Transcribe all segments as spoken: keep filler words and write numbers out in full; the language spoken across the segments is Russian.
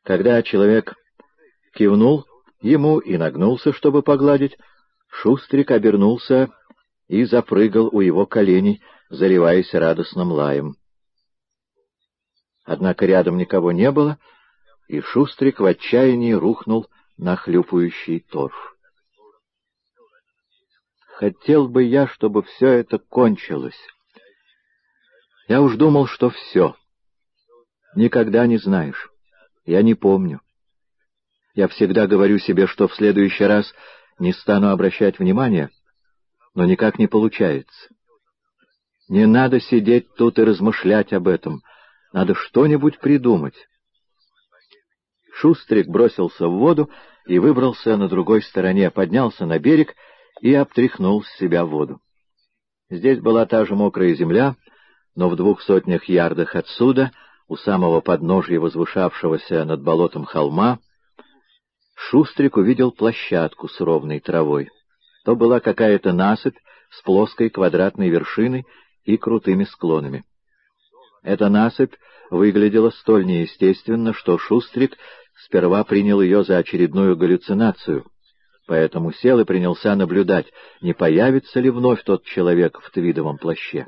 Когда человек кивнул ему и нагнулся, чтобы погладить, Шустрик обернулся и запрыгал у его коленей, заливаясь радостным лаем. Однако рядом никого не было, и Шустрик в отчаянии рухнул на хлюпающий торф. Хотел бы я, чтобы все это кончилось. Я уж думал, что все. Никогда не знаешь. Я не помню. Я всегда говорю себе, что в следующий раз не стану обращать внимания, но никак не получается. Не надо сидеть тут и размышлять об этом. Надо что-нибудь придумать. Шустрик бросился в воду и выбрался на другой стороне, поднялся на берег и обтряхнул с себя воду. Здесь была та же мокрая земля, но в двух сотнях ярдах отсюда, у самого подножия возвышавшегося над болотом холма, Шустрик увидел площадку с ровной травой. То была какая-то насыпь с плоской квадратной вершиной и крутыми склонами. Эта насыпь выглядела столь неестественно, что Шустрик сперва принял ее за очередную галлюцинацию, поэтому сел и принялся наблюдать, не появится ли вновь тот человек в твидовом плаще.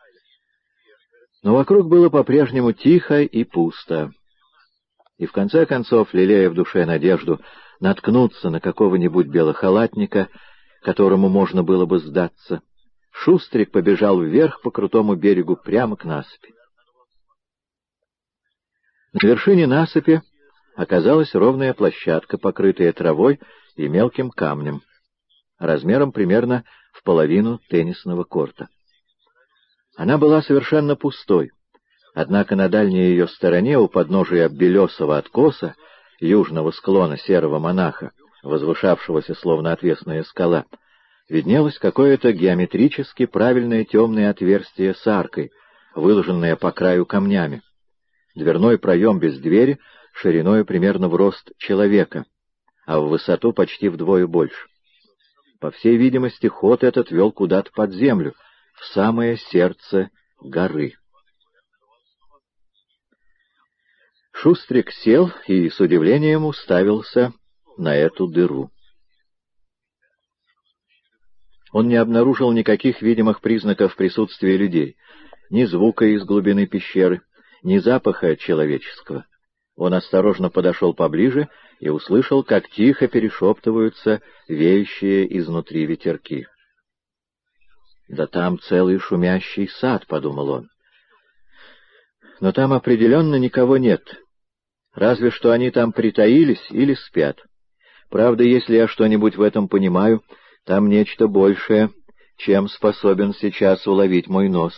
Но вокруг было по-прежнему тихо и пусто. И в конце концов, лелея в душе надежду наткнуться на какого-нибудь белохалатника, которому можно было бы сдаться, Шустрик побежал вверх по крутому берегу прямо к насыпи. На вершине насыпи оказалась ровная площадка, покрытая травой и мелким камнем, размером примерно в половину теннисного корта. Она была совершенно пустой, однако на дальней ее стороне, у подножия белесого откоса, южного склона Серого Монаха, возвышавшегося словно отвесная скала, виднелось какое-то геометрически правильное темное отверстие с аркой, выложенное по краю камнями. Дверной проем без двери, шириной примерно в рост человека, а в высоту почти вдвое больше. По всей видимости, ход этот вел куда-то под землю, в самое сердце горы. Шустрик сел и с удивлением уставился на эту дыру. Он не обнаружил никаких видимых признаков присутствия людей, ни звука из глубины пещеры, ни запаха человеческого. Он осторожно подошел поближе и услышал, как тихо перешептываются веющие изнутри ветерки. «Да там целый шумящий сад», — подумал он. Но там определенно никого нет. Разве что они там притаились или спят. Правда, если я что-нибудь в этом понимаю, там нечто большее, чем способен сейчас уловить мой нос.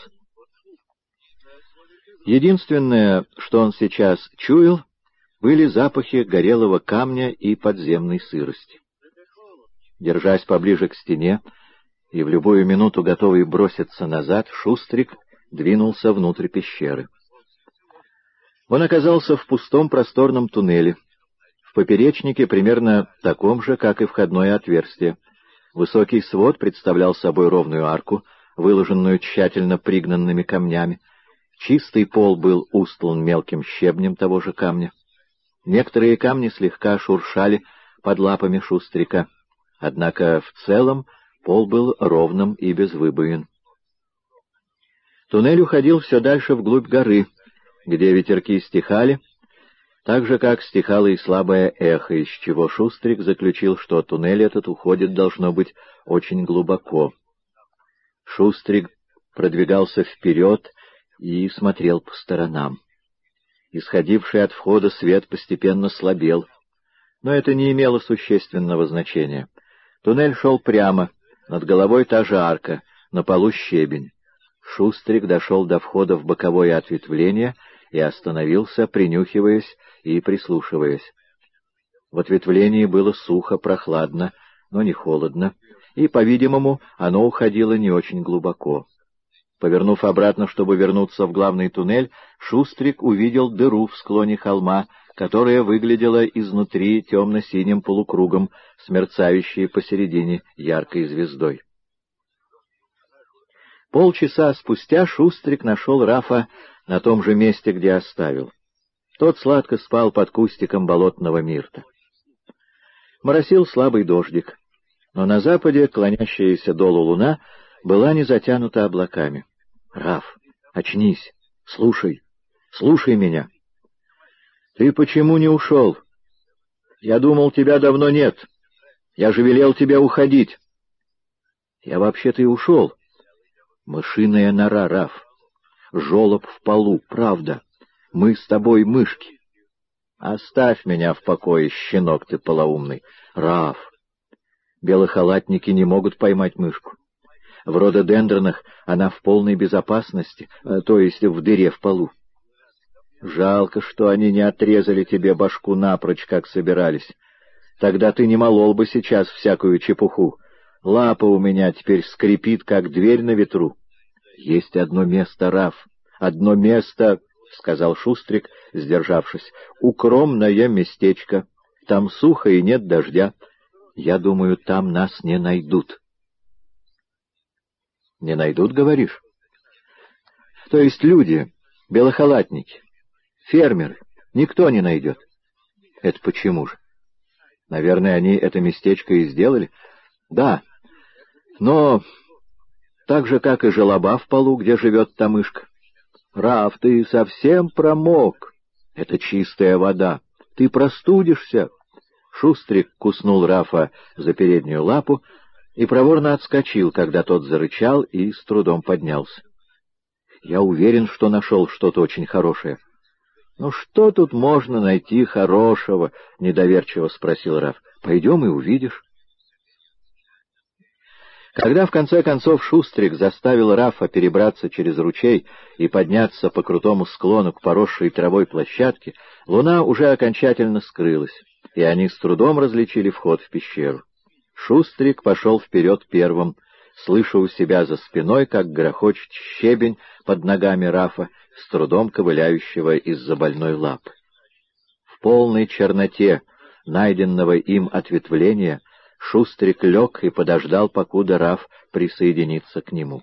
Единственное, что он сейчас чуял, были запахи горелого камня и подземной сырости. Держась поближе к стене и в любую минуту готовый броситься назад, Шустрик двинулся внутрь пещеры. Он оказался в пустом просторном туннеле, в поперечнике примерно таком же, как и входное отверстие. Высокий свод представлял собой ровную арку, выложенную тщательно пригнанными камнями. Чистый пол был устлан мелким щебнем того же камня. Некоторые камни слегка шуршали под лапами Шустрика, однако в целом пол был ровным и без выбоин. Туннель уходил все дальше вглубь горы, где ветерки стихали, так же, как стихало и слабое эхо, из чего Шустрик заключил, что туннель этот уходит, должно быть, очень глубоко. Шустрик продвигался вперед и смотрел по сторонам. Исходивший от входа свет постепенно слабел, но это не имело существенного значения. Туннель шел прямо, над головой та же арка, на полу щебень. Шустрик дошел до входа в боковое ответвление и остановился, принюхиваясь и прислушиваясь. В ответвлении было сухо, прохладно, но не холодно, и, по-видимому, оно уходило не очень глубоко. Повернув обратно, чтобы вернуться в главный туннель, Шустрик увидел дыру в склоне холма, которая выглядела изнутри темно-синим полукругом, с мерцающей посередине яркой звездой. Полчаса спустя Шустрик нашел Рафа на том же месте, где оставил. Тот сладко спал под кустиком болотного мирта. Моросил слабый дождик, но на западе клонящаяся долу луна была не затянута облаками. «Раф, очнись, слушай, слушай меня». «Ты почему не ушел? Я думал, тебя давно нет. Я же велел тебе уходить». «Я вообще-то и ушел». «Мышиная нора, Раф. Жолоб в полу, правда. Мы с тобой мышки». «Оставь меня в покое, щенок ты полоумный». «Раф, белохалатники не могут поймать мышку. В рододендронах она в полной безопасности, то есть в дыре в полу. Жалко, что они не отрезали тебе башку напрочь, как собирались. Тогда ты не молол бы сейчас всякую чепуху. Лапа у меня теперь скрипит, как дверь на ветру». «Есть одно место, Раф, одно место», — сказал Шустрик, сдержавшись. «Укромное местечко. Там сухо и нет дождя. Я думаю, там нас не найдут». «Не найдут, говоришь?» «То есть люди, белохалатники, фермеры, никто не найдет». «Это почему же? Наверное, они это местечко и сделали?» «Да, но так же, как и желоба в полу, где живет та мышка». «Раф, ты совсем промок. Это чистая вода. Ты простудишься». Шустрик куснул Рафа за переднюю лапу и проворно отскочил, когда тот зарычал и с трудом поднялся. «Я уверен, что нашел что-то очень хорошее». «Ну что тут можно найти хорошего?» — недоверчиво спросил Раф. «Пойдем и увидишь». Когда в конце концов Шустрик заставил Рафа перебраться через ручей и подняться по крутому склону к поросшей травой площадке, луна уже окончательно скрылась, и они с трудом различили вход в пещеру. Шустрик пошел вперед первым, слыша у себя за спиной, как грохочет щебень под ногами Рафа, с трудом ковыляющего из-за больной лапы. В полной черноте найденного им ответвления Шустрик лег и подождал, покуда Раф присоединится к нему.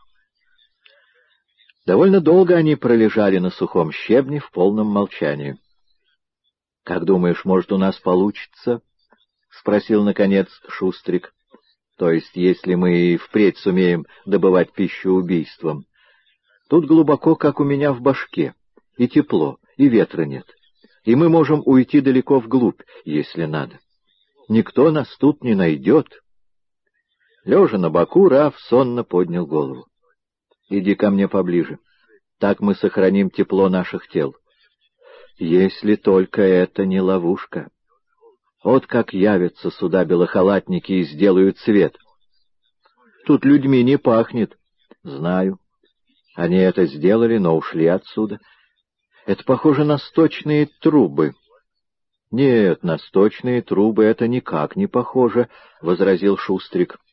Довольно долго они пролежали на сухом щебне в полном молчании. — Как думаешь, может, у нас получится? — спросил, наконец, Шустрик. — То есть, если мы и впредь сумеем добывать пищу убийством. Тут глубоко, как у меня в башке, и тепло, и ветра нет, и мы можем уйти далеко вглубь, если надо. Никто нас тут не найдет. Лежа на боку, Раф сонно поднял голову. — Иди ко мне поближе. Так мы сохраним тепло наших тел. Если только это не ловушка. Вот как явятся сюда белохалатники и сделают свет. Тут людьми не пахнет. Знаю. Они это сделали, но ушли отсюда. Это похоже на сточные трубы. — Нет, на сточные трубы это никак не похоже, — возразил Шустрик.